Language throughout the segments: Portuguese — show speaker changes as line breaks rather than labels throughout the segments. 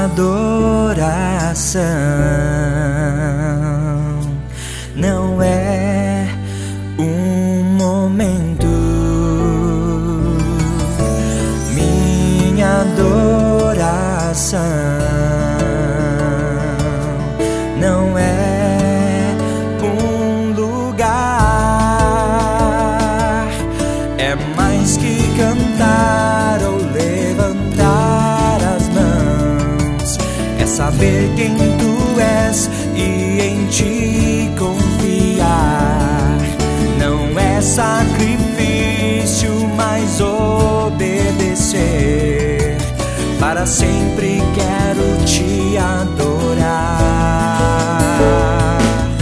adoração não é um momento, minha adoração não é um lugar, é mais que cantar ou levantar as mãos, é saber quem tu és e em ti confiar. Não é sacrifício, mas obedecer. Para sempre quero te adorar.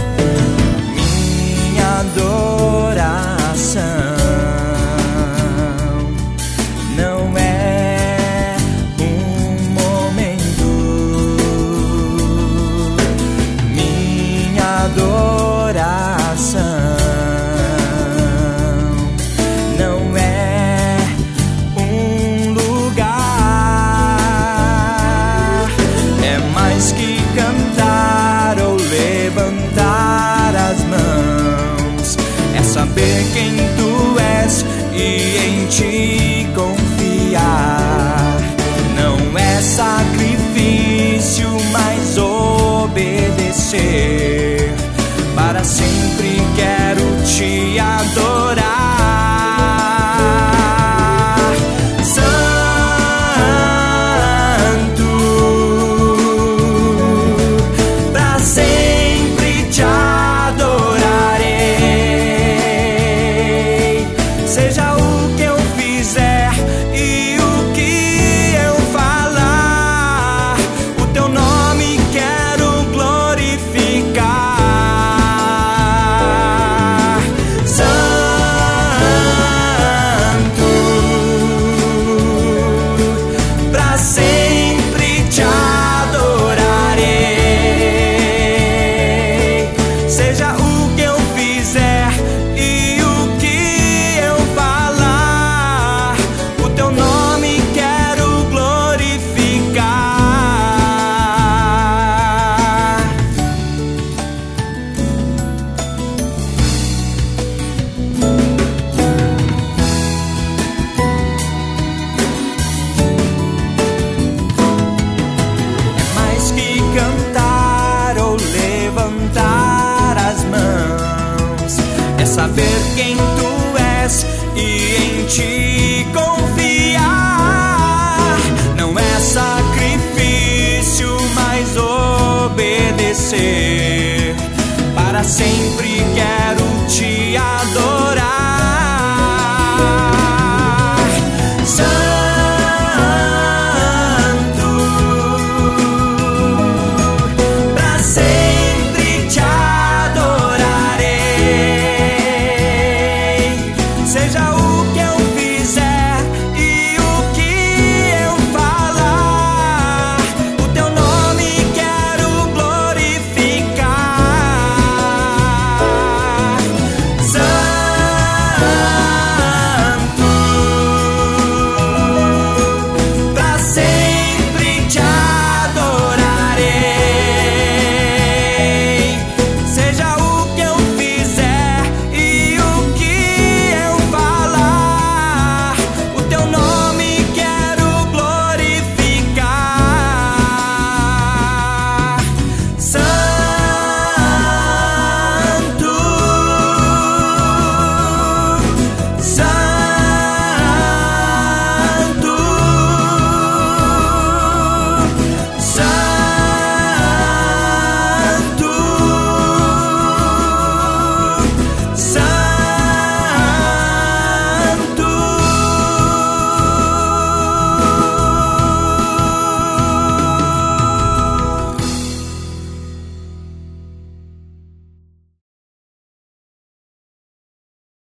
Minha adoração não é um momento, minha adoração não é um lugar, é mais que cantar ou levantar as mãos, é saber quem tu és e em ti confiar. Não é sacrifício, mas obedecer. Para sempre quero te adorar. Santo, para sempre te adorarei. Seja o que eu fizer e o que eu falar, o teu nome quero glorificar. Santo, pra sempre te adorarei. Seja o que eu fizer e o que eu falar, o teu nome quero glorificar. É mais que cantar ou levantar as mãos, é saber quem tu és e em ti confiar. Não é sacrifício, mas obedecer. Para sempre quero